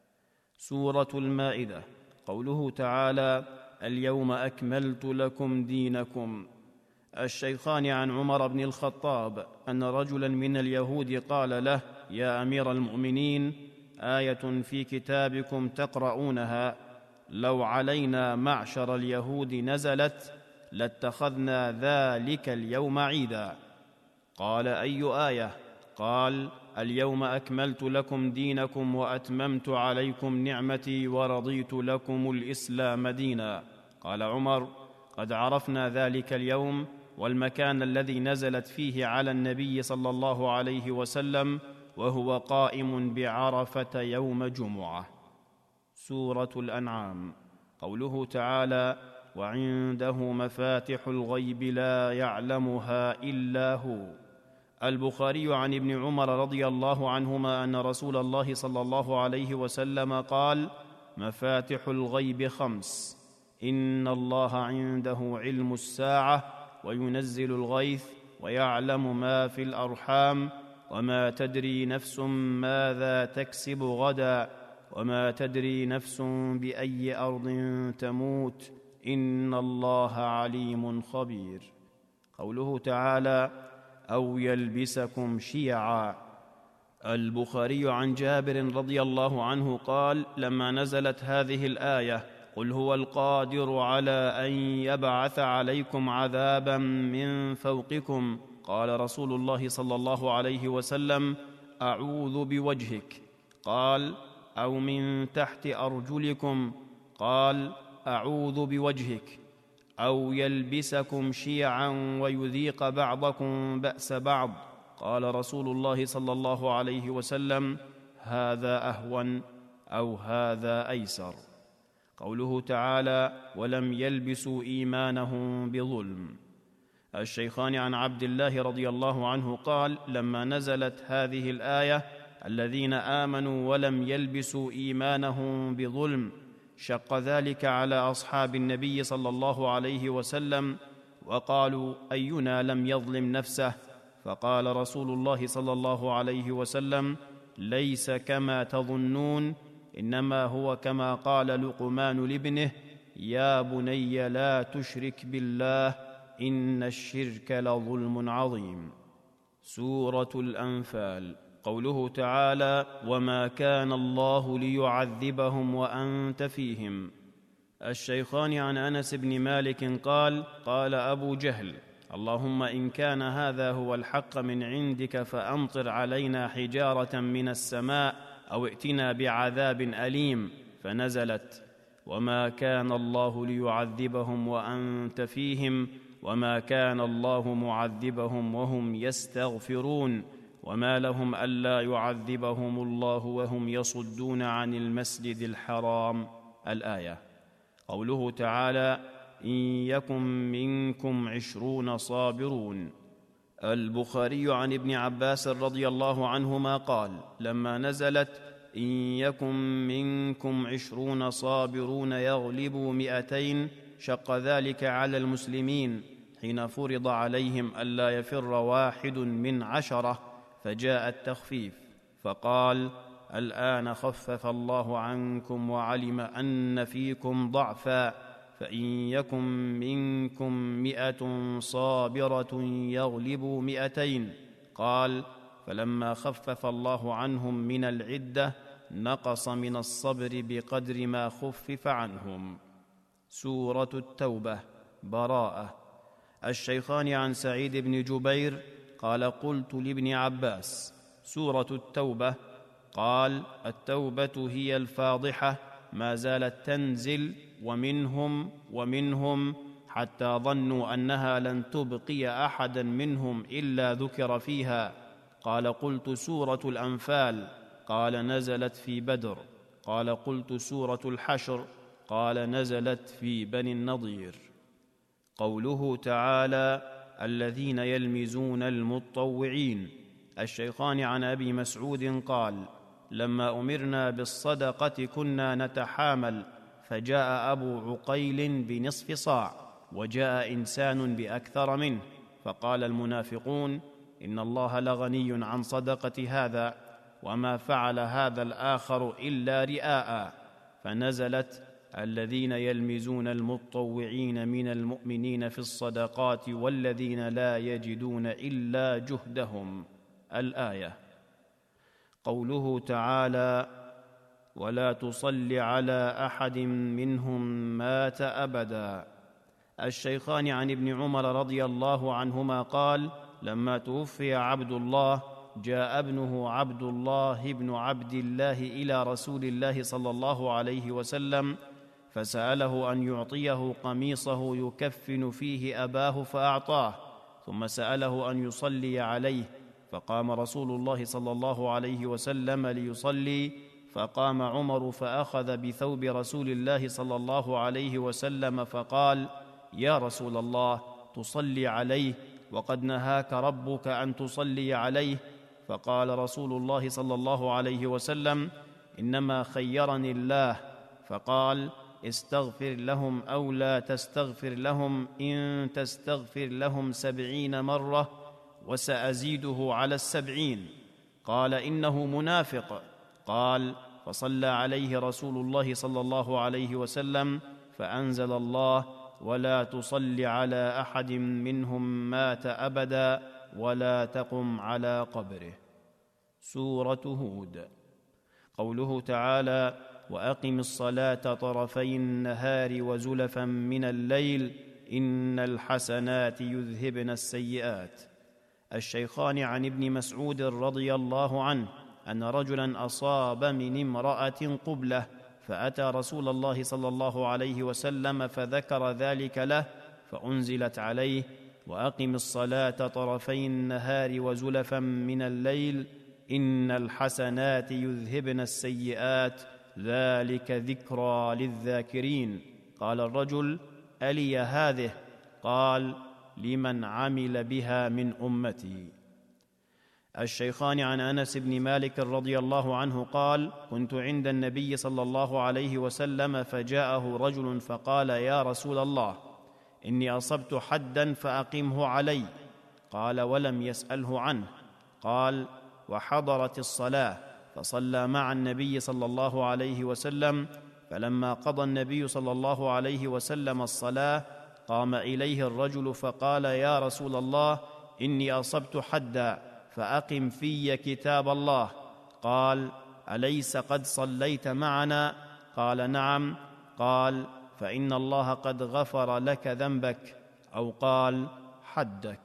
سورة المائدة. قوله تعالى: اليوم أكملت لكم دينكم. الشيخان عن عمر بن الخطاب أن رجلا من اليهود قال له: يا أمير المؤمنين، آية في كتابكم تقرؤونها لو علينا معشر اليهود نزلت لاتخذنا ذلك اليوم عيدا. قال: أي آية؟ قال: اليوم أكملت لكم دينكم وأتممت عليكم نعمتي ورضيت لكم الإسلام دينا. قال عمر: قد عرفنا ذلك اليوم والمكان الذي نزلت فيه على النبي صلى الله عليه وسلم، وهو قائم بعرفة يوم جمعة. سورة الأنعام. قوله تعالى: وعنده مفاتح الغيب لا يعلمها إلا هو. البخاري عن ابن عمر رضي الله عنهما أن رسول الله صلى الله عليه وسلم قال: مفاتح الغيب خمس: إن الله عنده علم الساعة، وينزل الغيث، ويعلم ما في الأرحام، وما تدري نفس ماذا تكسب غدا، وما تدري نفس بأي أرض تموت، إن الله عليم خبير. قوله تعالى: أو يلبسكم شيعا. البخاري عن جابر رضي الله عنه قال: لما نزلت هذه الآية: قل هو القادر على أن يبعث عليكم عذابا من فوقكم، قال رسول الله صلى الله عليه وسلم: أعوذ بوجهك. قال: أو من تحت أرجلكم. قال: أعوذ بوجهك. أو يلبسكم شيعا ويذيق بعضكم بأس بعض. قال رسول الله صلى الله عليه وسلم: هذا أهون، أو هذا أيسر. قوله تعالى: ولم يلبسوا إيمانهم بظلم. الشيخان عن عبد الله رضي الله عنه قال: لما نزلت هذه الآية: الذين آمنوا ولم يلبسوا إيمانهم بظلم، شق ذلك على أصحاب النبي صلى الله عليه وسلم، وقالوا: أينا لم يظلم نفسه؟ فقال رسول الله صلى الله عليه وسلم: ليس كما تظنون، إنما هو كما قال لقمان لابنه: يا بني لا تشرك بالله، إن الشرك لظلم عظيم. سورة الأنفال. قوله تعالى: وما كان الله ليعذبهم وأنت فيهم. الشيخان عن أنس بن مالك قال: قال أبو جهل: اللهم إن كان هذا هو الحق من عندك فأمطر علينا حجارة من السماء، أو ائتنا بعذاب أليم. فنزلت: وما كان الله ليعذبهم وأنت فيهم، وما كان الله معذبهم وهم يستغفرون، وما لهم ألا يعذبهم الله وهم يصدون عن المسجد الحرام. الآية. قوله تعالى: إن يكن منكم عشرون صابرون. البخاري عن ابن عباس رضي الله عنهما قال: لما نزلت: إن يكن منكم عشرون صابرون يغلبوا مئتين، شق ذلك على المسلمين حين فرض عليهم ألا يفر واحد من عشرة، فجاء التخفيف، فقال: الآن خفف الله عنكم وعلم أن فيكم ضعفا، فإن يكن منكم مئة صابرة يغلبوا مئتين. قال: فلما خفف الله عنهم من العدة نقص من الصبر بقدر ما خفف عنهم. سورة التوبة. براءة. الشيخان عن سعيد بن جبير قال: قلت لابن عباس: سورة التوبة؟ قال: التوبة هي الفاضحة، ما زالت تنزل ومنهم ومنهم حتى ظنوا أنها لن تبقي أحدا منهم إلا ذكر فيها. قال قلت سورة الأنفال، قال نزلت في بدر. قال قلت سورة الحشر، قال نزلت في بني النضير. قوله تعالى الذين يلمزون المطوعين. الشيخان عن أبي مسعود قال لما أمرنا بالصدقة كنا نتحامل، فجاء أبو عقيل بنصف صاع، وجاء إنسان بأكثر منه، فقال المنافقون إن الله لغني عن صدقة هذا، وما فعل هذا الآخر إلا رئاء، فنزلت الذين يلمزون المطوعين من المؤمنين في الصدقات والذين لا يجدون إلا جهدهم. الآية. قوله تعالى ولا تصل على أحد منهم مات أبدا. الشيخان عن ابن عمر رضي الله عنهما قال لما توفي عبد الله جاء ابنه عبد الله بن عبد الله إلى رسول الله صلى الله عليه وسلم، فسأله أن يعطيه قميصه يكفن فيه أباه فأعطاه، ثم سأله أن يصلي عليه، فقام رسول الله صلى الله عليه وسلم ليصلي، فقام عمر فأخذ بثوب رسول الله صلى الله عليه وسلم فقال يا رسول الله تصلي عليه وقد نهاك ربك أن تصلي عليه. فقال رسول الله صلى الله عليه وسلم إنما خيرني الله، فقال استغفر لهم أو لا تستغفر لهم، إن تستغفر لهم سبعين مرة وسأزيده على السبعين. قال إنه منافق. قال فصلى عليه رسول الله صلى الله عليه وسلم، فأنزل الله ولا تصل على أحد منهم مات أبدا ولا تقم على قبره. سورة هود. قوله تعالى وأقم الصلاة طرفي النهار وزلفا من الليل إن الحسنات يذهبن السيئات. الشيخان عن ابن مسعود رضي الله عنه أن رجلا أصاب من امرأة قبلة، فأتى رسول الله صلى الله عليه وسلم فذكر ذلك له، فأنزلت عليه وأقم الصلاة طرفي النهار وزلفا من الليل إن الحسنات يذهبن السيئات ذلك ذكرى للذاكرين. قال الرجل ألي هذه؟ قال لمن عمل بها من أمتي. الشيخان عن أنس بن مالك رضي الله عنه قال كنت عند النبي صلى الله عليه وسلم فجاءه رجل فقال يا رسول الله إني أصبت حدا فأقمه علي. قال ولم يسأله عنه. قال وحضرت الصلاة فصلى مع النبي صلى الله عليه وسلم، فلما قضى النبي صلى الله عليه وسلم الصلاة قام إليه الرجل فقال يا رسول الله إني أصبت حدا فأقم في كتاب الله. قال أليس قد صليت معنا؟ قال نعم. قال فإن الله قد غفر لك ذنبك، أو قال حدك.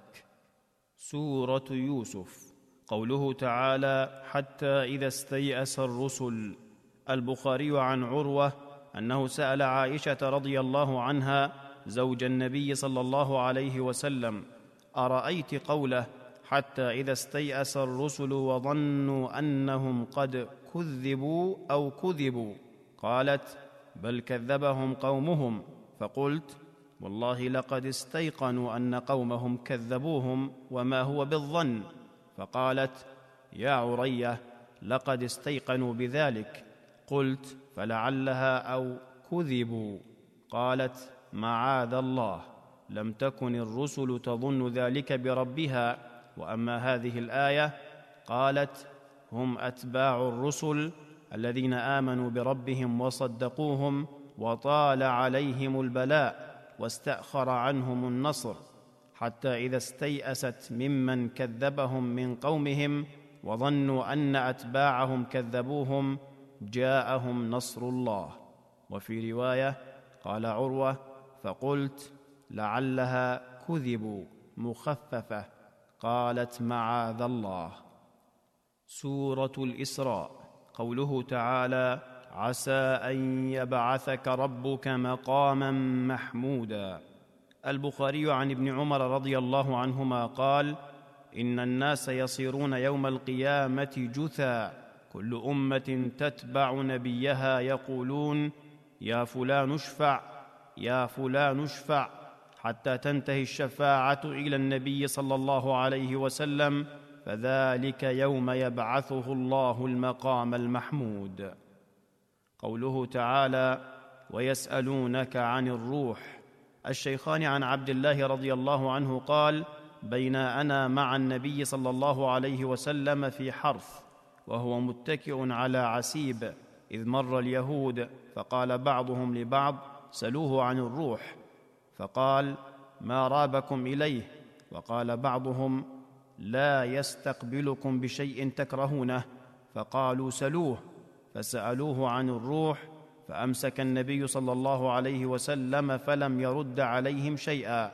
سورة يوسف. قوله تعالى حتى إذا استيأس الرسل. البخاري عن عروة أنه سأل عائشة رضي الله عنها زوج النبي صلى الله عليه وسلم أرأيت قوله حتى إذا استيأس الرسل وظنوا أنهم قد كذبوا أو كذبوا؟ قالت بل كذبهم قومهم. فقلت والله لقد استيقنوا أن قومهم كذبوهم وما هو بالظن. فقالت يا عرية لقد استيقنوا بذلك. قلت فلعلها أو كذبوا. قالت معاذ الله، لم تكن الرسل تظن ذلك بربها. وأما هذه الآية قالت هم أتباع الرسل الذين آمنوا بربهم وصدقوهم وطال عليهم البلاء واستأخر عنهم النصر، حتى إذا استيأست ممن كذبهم من قومهم وظنوا أن أتباعهم كذبوهم جاءهم نصر الله. وفي رواية قال عروة فقلت لعلها كذبوا مخففة. قالت معاذ الله. سورة الإسراء. قوله تعالى عسى أن يبعثك ربك مقاما محمودا. البخاري عن ابن عمر رضي الله عنهما قال إن الناس يصيرون يوم القيامة جثى، كل أمة تتبع نبيها يقولون يا فلان اشفع يا فلان اشفع، حتى تنتهي الشفاعة إلى النبي صلى الله عليه وسلم، فذلك يوم يبعثه الله المقام المحمود. قوله تعالى ويسألونك عن الروح. الشيخان عن عبد الله رضي الله عنه قال بين أنا مع النبي صلى الله عليه وسلم في حرث وهو متكئ على عسيب، إذ مر اليهود فقال بعضهم لبعض سلوه عن الروح، فقال ما رابكم إليه؟ وقال بعضهم لا يستقبلكم بشيء تكرهونه، فقالوا سلوه، فسألوه عن الروح، فأمسك النبي صلى الله عليه وسلم فلم يرد عليهم شيئا،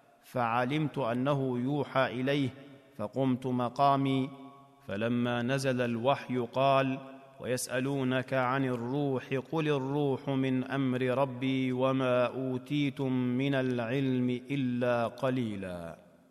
فعلمت أنه يوحى إليه فقمت مقامي، فلما نزل الوحي قال ويسألونك عن الروح قل الروح من أمر ربي وما أوتيتم من العلم إلا قليلا.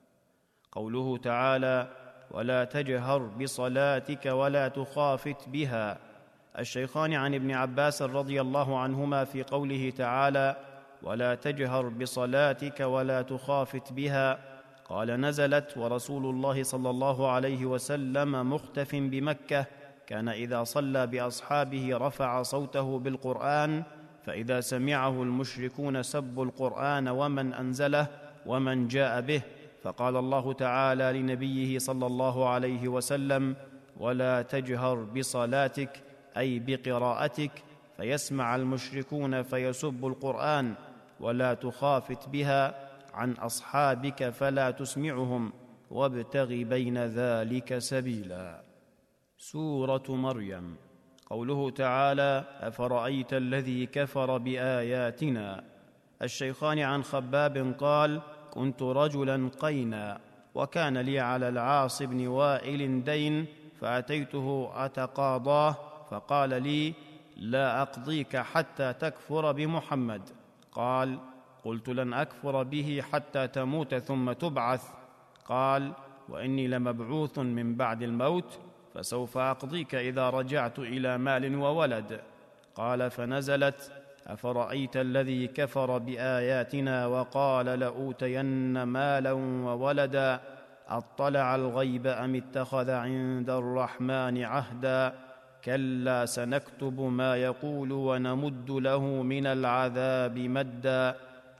قوله تعالى ولا تجهر بصلاتك ولا تخافت بها. الشيخان عن ابن عباس رضي الله عنهما في قوله تعالى ولا تجهر بصلاتك ولا تخافت بها قال نزلت ورسول الله صلى الله عليه وسلم مختف بمكة، كان إذا صلى بأصحابه رفع صوته بالقرآن، فإذا سمعه المشركون سبوا القرآن ومن أنزله ومن جاء به، فقال الله تعالى لنبيه صلى الله عليه وسلم ولا تجهر بصلاتك أي بقراءتك، فيسمع المشركون فيسبوا القرآن، ولا تخافت بها عن أصحابك فلا تسمعهم، وابتغ بين ذلك سبيلا. سورة مريم. قوله تعالى أفرأيت الذي كفر بآياتنا. الشيخان عن خباب قال كنت رجلا قينا، وكان لي على العاص بن وائل دين، فأتيته أتقاضاه، فقال لي لا أقضيك حتى تكفر بمحمد. قال قلت لن أكفر به حتى تموت ثم تبعث. قال وإني لمبعوث من بعد الموت، فسوف أقضيك إذا رجعت إلى مال وولد. قال فنزلت أفرأيت الذي كفر بآياتنا وقال لأوتين مالا وولدا أطلع الغيب أم اتخذ عند الرحمن عهدا كلا سنكتب ما يقول ونمد له من العذاب مدا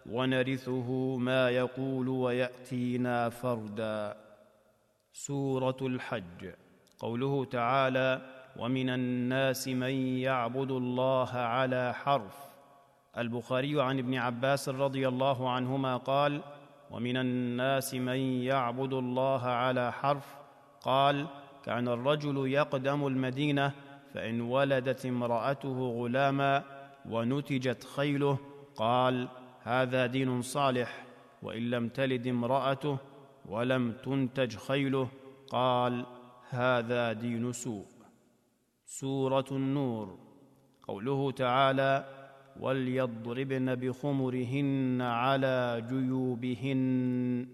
ونرثه ما يقول ويأتينا فردا. سورة الحج. قوله تعالى ومن الناس من يعبد الله على حرف. البخاري عن ابن عباس رضي الله عنهما قال ومن الناس من يعبد الله على حرف. قال كان الرجل يقدم المدينة، فإن ولدت امرأته غلاما ونتجت خيله قال هذا دين صالح، وإن لم تلد امرأته ولم تنتج خيله قال هذا دين سوء. سورة النور. قوله تعالى وليضربن بخمرهن على جيوبهن.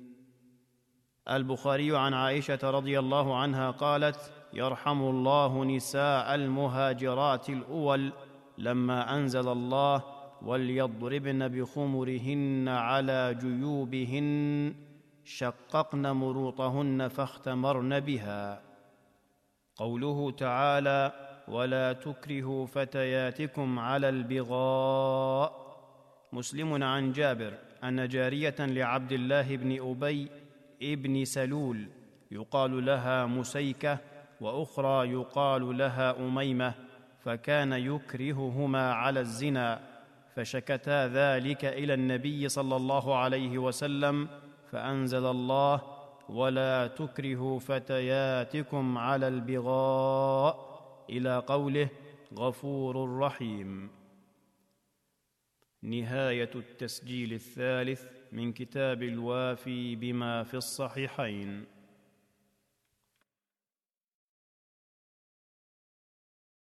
البخاري عن عائشة رضي الله عنها قالت يرحم الله نساء المهاجرات الأول لما أنزل الله وليضربن بخمرهن على جيوبهن شققن مروطهن فاختمرن بها. قوله تعالى ولا تكرهوا فتياتكم على البغاء. مسلم عن جابر أن جارية لعبد الله بن أبي ابن سلول يقال لها مسيكة وأخرى يقال لها أميمة، فكان يكرههما على الزنا، فشكتا ذلك إلى النبي صلى الله عليه وسلم، فأنزل الله ولا تكرهوا فتياتكم على البغاء إلى قوله غفور رحيم. نهاية التسجيل الثالث من كتاب الوافي بما في الصحيحين.